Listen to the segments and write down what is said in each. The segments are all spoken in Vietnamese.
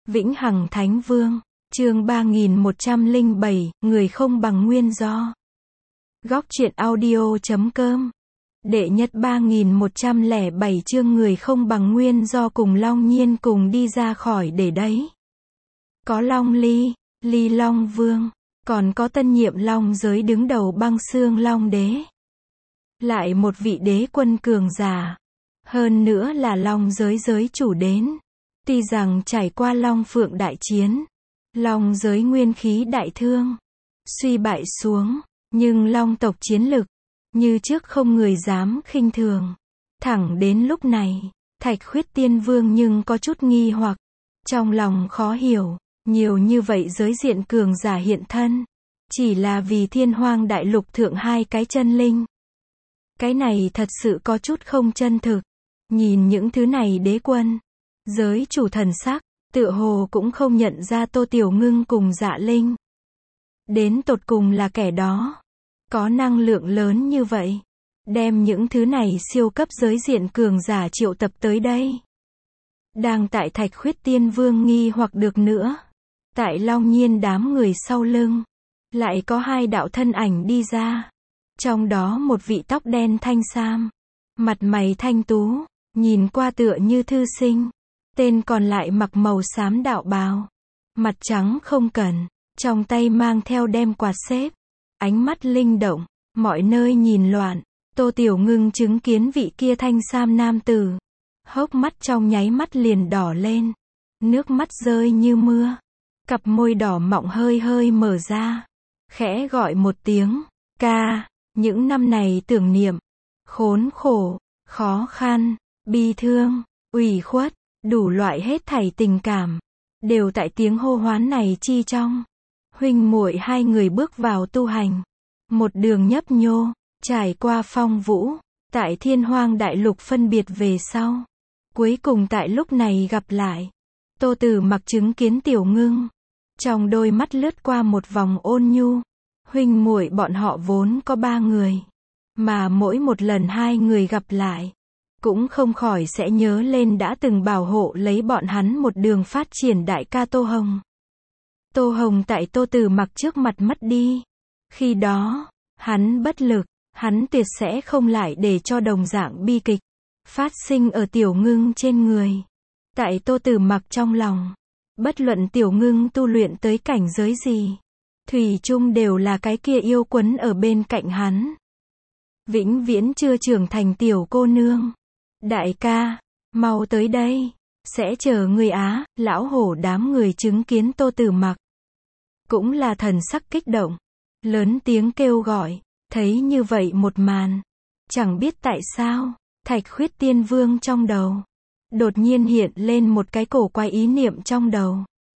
Vĩnh Hằng Thánh Vương, chương 3107, người không bằng nguyên do. Góc truyện audio.com. Đệ nhất 3107 chương người không bằng nguyên do cùng Long Nhiên cùng đi ra khỏi để đấy. Có Long Ly, Ly Long Vương, còn có tân nhiệm Long giới đứng đầu Băng Xương Long Đế. Lại một vị đế quân cường giả. Hơn nữa là Long giới giới chủ đến. Tuy rằng trải qua Long Phượng đại chiến, Long giới nguyên khí đại thương, suy bại xuống, nhưng Long tộc chiến lực, như trước không người dám khinh thường. Thẳng đến lúc này, Thạch Khuyết Tiên Vương nhưng có chút nghi hoặc, trong lòng khó hiểu, nhiều như vậy giới diện cường giả hiện thân, chỉ là vì Thiên Hoang Đại Lục thượng hai cái chân linh. Cái này thật sự có chút không chân thực. Nhìn những thứ này đế quân, giới chủ thần sắc, tựa hồ cũng không nhận ra Tô Tiểu Ngưng cùng Dạ Linh. Đến tột cùng là kẻ đó, có năng lượng lớn như vậy, đem những thứ này siêu cấp giới diện cường giả triệu tập tới đây. Đang tại Thạch Khuyết Tiên Vương nghi hoặc được nữa, tại Long Nhiên đám người sau lưng, lại có hai đạo thân ảnh đi ra. Trong đó một vị tóc đen thanh sam, mặt mày thanh tú, nhìn qua tựa như thư sinh. Tên còn lại mặc màu xám đạo bào, mặt trắng không cần, trong tay mang theo đem quạt xếp, ánh mắt linh động, mọi nơi nhìn loạn. Tô Tiểu Ngưng chứng kiến vị kia thanh sam nam tử, hốc mắt trong nháy mắt liền đỏ lên, nước mắt rơi như mưa, cặp môi đỏ mọng hơi hơi mở ra, khẽ gọi một tiếng, ca. Những năm này tưởng niệm, khốn khổ, khó khăn, bi thương, ủy khuất, đủ loại hết thảy tình cảm, đều tại tiếng hô hoán này chi trong. Huynh muội hai người bước vào tu hành, một đường nhấp nhô, trải qua phong vũ, tại Thiên Hoang Đại Lục phân biệt về sau. Cuối cùng tại lúc này gặp lại, Tô Tử Mặc chứng kiến Tiểu Ngưng, trong đôi mắt lướt qua một vòng ôn nhu. Huynh muội bọn họ vốn có ba người, mà mỗi một lần hai người gặp lại, cũng không khỏi sẽ nhớ lên đã từng bảo hộ lấy bọn hắn một đường phát triển đại ca Tô Hồng. Tô Hồng tại Tô Tử Mặc trước mặt mất đi. Khi đó, hắn bất lực, hắn tuyệt sẽ không lại để cho đồng dạng bi kịch phát sinh ở Tiểu Ngưng trên người. Tại Tô Tử Mặc trong lòng, bất luận Tiểu Ngưng tu luyện tới cảnh giới gì, thủy chung đều là cái kia yêu quấn ở bên cạnh hắn. Vĩnh viễn chưa trưởng thành tiểu cô nương. Đại ca, mau tới đây, sẽ chờ ngươi á. Lão hổ đám người chứng kiến Tô Tử Mặc, cũng là thần sắc kích động, lớn tiếng kêu gọi. Thấy như vậy một màn, chẳng biết tại sao, Thạch Khuyết Tiên Vương trong đầu đột nhiên hiện lên một cái cổ quái ý niệm trong đầu.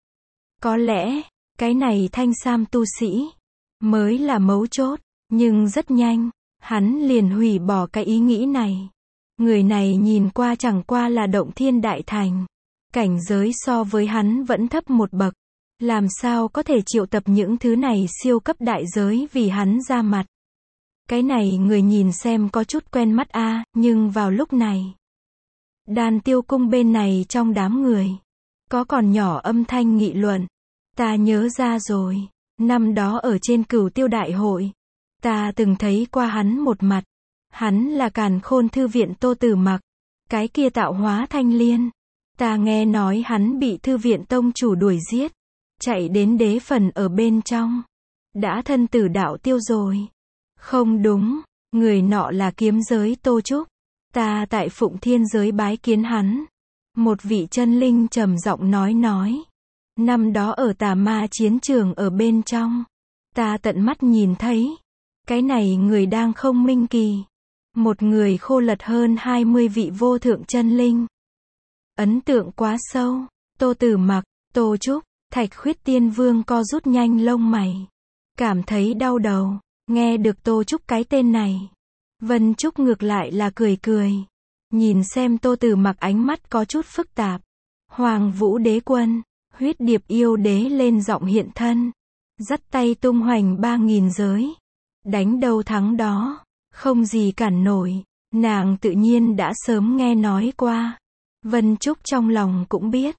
Có lẽ cái này thanh sam tu sĩ mới là mấu chốt, nhưng rất nhanh, hắn liền hủy bỏ cái ý nghĩ này. Người này nhìn qua chẳng qua là động thiên đại thành, cảnh giới so với hắn vẫn thấp một bậc, làm sao có thể triệu tập những thứ này siêu cấp đại giới vì hắn ra mặt. Cái này người nhìn xem có chút quen mắt a, nhưng vào lúc này, Đan Tiêu Cung bên này trong đám người, có còn nhỏ âm thanh nghị luận. Ta nhớ ra rồi, năm đó ở trên Cửu Tiêu Đại hội, ta từng thấy qua hắn một mặt. Hắn là Càn Khôn Thư viện Tô Tử Mặc, cái kia tạo hóa thanh liên. Ta nghe nói hắn bị thư viện tông chủ đuổi giết, chạy đến đế phần ở bên trong, đã thân tử đạo tiêu rồi. Không đúng, người nọ là kiếm giới Tô Trúc. Ta tại Phụng Thiên giới bái kiến hắn. Một vị chân linh trầm giọng nói. Năm đó ở Tà Ma chiến trường ở bên trong, ta tận mắt nhìn thấy, cái này người đang không minh kỳ. Một người khô lật hơn 20 vị vô thượng chân linh. Ấn tượng quá sâu. Tô Tử Mặc, Tô Trúc, Thạch Khuyết Tiên Vương co rút nhanh lông mày, cảm thấy đau đầu. Nghe được Tô Trúc cái tên này, Vân Trúc ngược lại là cười. Nhìn xem Tô Tử Mặc ánh mắt có chút phức tạp. Hoàng Vũ Đế Quân, Huyết Điệp Yêu Đế lên giọng hiện thân, dắt tay tung hoành 3000 giới, đánh đâu thắng đó, không gì cản nổi. Nàng tự nhiên đã sớm nghe nói qua. Vân Trúc trong lòng cũng biết,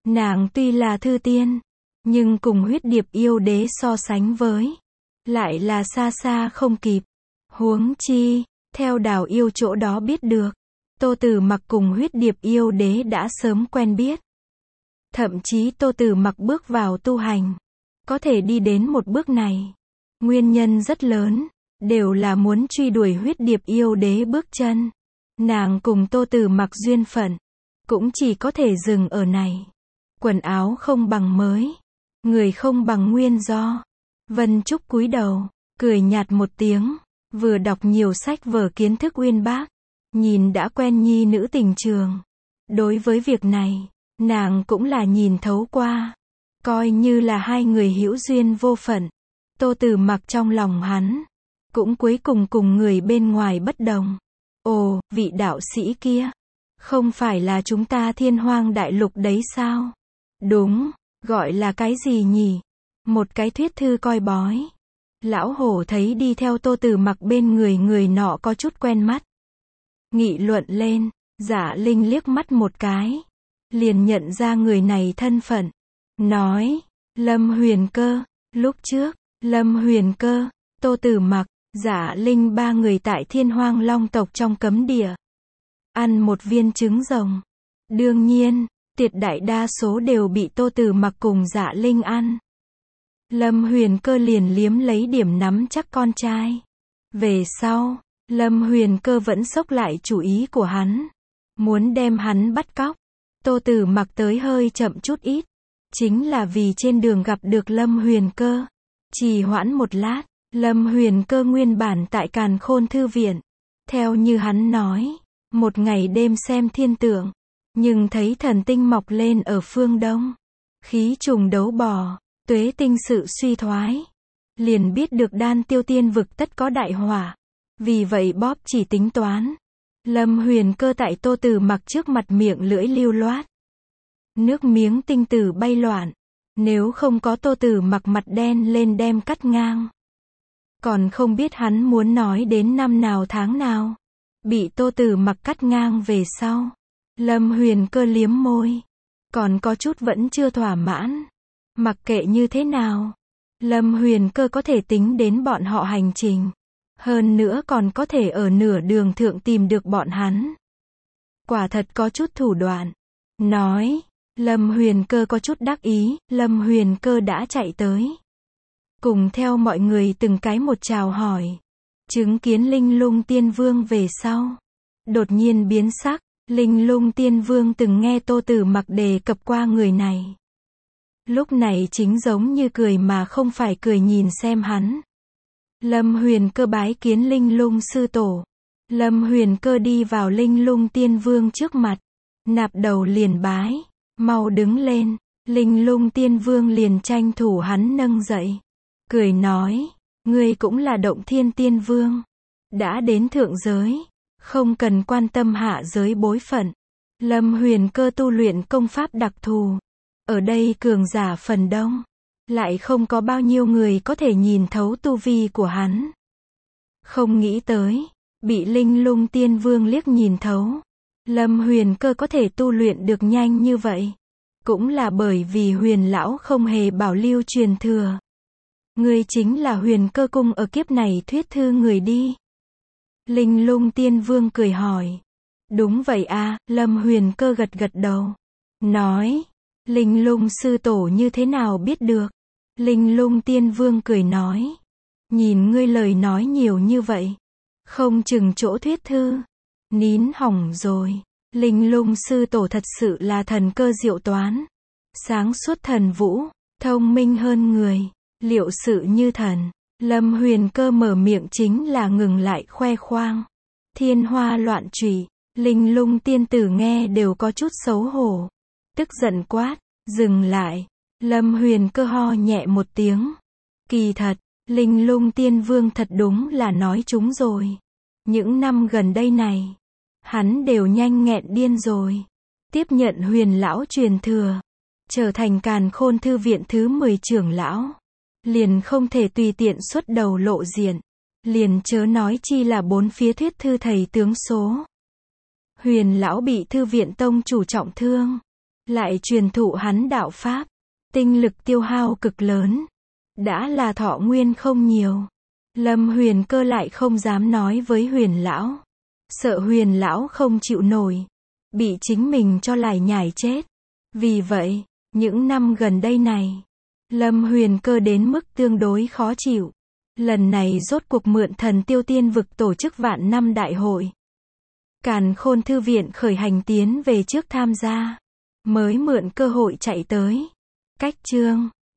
Nàng tuy là thư tiên, nhưng cùng huyết điệp yêu đế so sánh với, lại là xa xa không kịp. Huống chi, theo Đào Yêu chỗ đó biết được, Tô Tử Mặc cùng huyết điệp yêu đế đã sớm quen biết. Thậm chí Tô Tử Mặc bước vào tu hành, có thể đi đến một bước này, nguyên nhân rất lớn, đều là muốn truy đuổi huyết điệp yêu đế bước chân. Nàng cùng Tô Tử Mặc duyên phận, cũng chỉ có thể dừng ở này. Quần áo không bằng mới, người không bằng nguyên do. Vân Trúc cúi đầu, cười nhạt một tiếng, vừa đọc nhiều sách vở kiến thức uyên bác, nhìn đã quen nhi nữ tình trường. Đối với việc này, nàng cũng là nhìn thấu qua, coi như là hai người hữu duyên vô phận. Tô Tử Mặc trong lòng hắn, cũng cuối cùng cùng người bên ngoài bất đồng. Ồ, vị đạo sĩ kia, không phải là chúng ta Thiên Hoang đại lục đấy sao? Đúng, gọi là cái gì nhỉ? Một cái thuyết thư coi bói. Lão hổ thấy đi theo Tô Tử Mặc bên người người nọ có chút quen mắt. Nghị luận lên, Dạ Linh liếc mắt một cái, liền nhận ra người này thân phận. Nói, Lâm Huyền Cơ. Lúc trước, Lâm Huyền Cơ, Tô Tử Mặc, Dạ Linh ba người tại Thiên Hoang Long tộc trong cấm địa, ăn một viên trứng rồng. Đương nhiên, tuyệt đại đa số đều bị Tô Tử Mặc cùng Dạ Linh ăn. Lâm Huyền Cơ liền liếm lấy điểm nắm chắc con trai. Về sau, Lâm Huyền Cơ vẫn xốc lại chủ ý của hắn, muốn đem hắn bắt cóc. Tô Tử Mặc tới hơi chậm chút ít, chính là vì trên đường gặp được Lâm Huyền Cơ. Trì hoãn một lát, Lâm Huyền Cơ nguyên bản tại Càn Khôn Thư Viện. Theo như hắn nói, một ngày đêm xem thiên tượng, nhưng thấy thần tinh mọc lên ở phương đông, khí trùng đấu bò, tuế tinh sự suy thoái, liền biết được Đan Tiêu Tiên vực tất có đại hỏa. Vì vậy bóp chỉ tính toán. Lâm Huyền Cơ tại Tô Tử Mặc trước mặt miệng lưỡi lưu loát, nước miếng tinh tử bay loạn. Nếu không có Tô Tử Mặc mặt đen lên đem cắt ngang, còn không biết hắn muốn nói đến năm nào tháng nào. Bị Tô Tử Mặc cắt ngang về sau, Lâm Huyền Cơ liếm môi, còn có chút vẫn chưa thỏa mãn. Mặc kệ như thế nào, Lâm Huyền Cơ có thể tính đến bọn họ hành trình, hơn nữa còn có thể ở nửa đường thượng tìm được bọn hắn. Quả thật có chút thủ đoạn. Nói, Lâm Huyền Cơ có chút đắc ý. Lâm Huyền Cơ đã chạy tới, cùng theo mọi người từng cái một chào hỏi. Chứng kiến Linh Lung Tiên Vương về sau, đột nhiên biến sắc. Linh Lung Tiên Vương từng nghe Tô Tử Mặc đề cập qua người này, lúc này chính giống như cười mà không phải cười nhìn xem hắn. Lâm Huyền Cơ bái kiến Linh Lung sư tổ. Lâm Huyền Cơ đi vào Linh Lung Tiên Vương trước mặt, nạp đầu liền bái, mau đứng lên. Linh Lung Tiên Vương liền tranh thủ hắn nâng dậy, cười nói, ngươi cũng là Động Thiên Tiên Vương, đã đến thượng giới, không cần quan tâm hạ giới bối phận. Lâm Huyền Cơ tu luyện công pháp đặc thù, ở đây cường giả phần đông, lại không có bao nhiêu người có thể nhìn thấu tu vi của hắn. Không nghĩ tới, bị Linh Lung Tiên Vương liếc nhìn thấu. Lâm Huyền Cơ có thể tu luyện được nhanh như vậy, cũng là bởi vì Huyền lão không hề bảo lưu truyền thừa. Ngươi chính là Huyền Cơ cung ở kiếp này thuyết thư người đi. Linh Lung Tiên Vương cười hỏi. Đúng vậy a. Lâm Huyền Cơ gật gật đầu, nói, Linh Lung sư tổ như thế nào biết được? Linh Lung Tiên Vương cười nói, nhìn ngươi lời nói nhiều như vậy, không chừng chỗ thuyết thư. Nín hỏng rồi. Linh Lung sư tổ thật sự là thần cơ diệu toán, sáng suốt thần vũ, thông minh hơn người, liệu sự như thần. Lâm Huyền Cơ mở miệng chính là ngừng lại khoe khoang. Thiên hoa loạn trụy. Linh Lung tiên tử nghe đều có chút xấu hổ, tức giận quát, dừng lại. Lâm Huyền Cơ ho nhẹ một tiếng. Kỳ thật, Linh Lung Tiên Vương thật đúng là nói chúng rồi. Những năm gần đây này, hắn đều nhanh nghẹn điên rồi. Tiếp nhận Huyền lão truyền thừa, trở thành Càn Khôn Thư Viện thứ 10 trưởng lão, liền không thể tùy tiện xuất đầu lộ diện, liền chớ nói chi là bốn phía thuyết thư thầy tướng số. Huyền lão bị Thư Viện tông chủ trọng thương, lại truyền thụ hắn đạo pháp, tinh lực tiêu hao cực lớn, đã là thọ nguyên không nhiều. Lâm Huyền Cơ lại không dám nói với Huyền lão, sợ Huyền lão không chịu nổi, bị chính mình cho lải nhải chết. Vì vậy, những năm gần đây này, Lâm Huyền Cơ đến mức tương đối khó chịu. Lần này rốt cuộc mượn Thần Tiêu Tiên Vực tổ chức vạn năm đại hội. Càn Khôn Thư viện khởi hành tiến về trước tham gia, mới mượn cơ hội chạy tới. Cách chương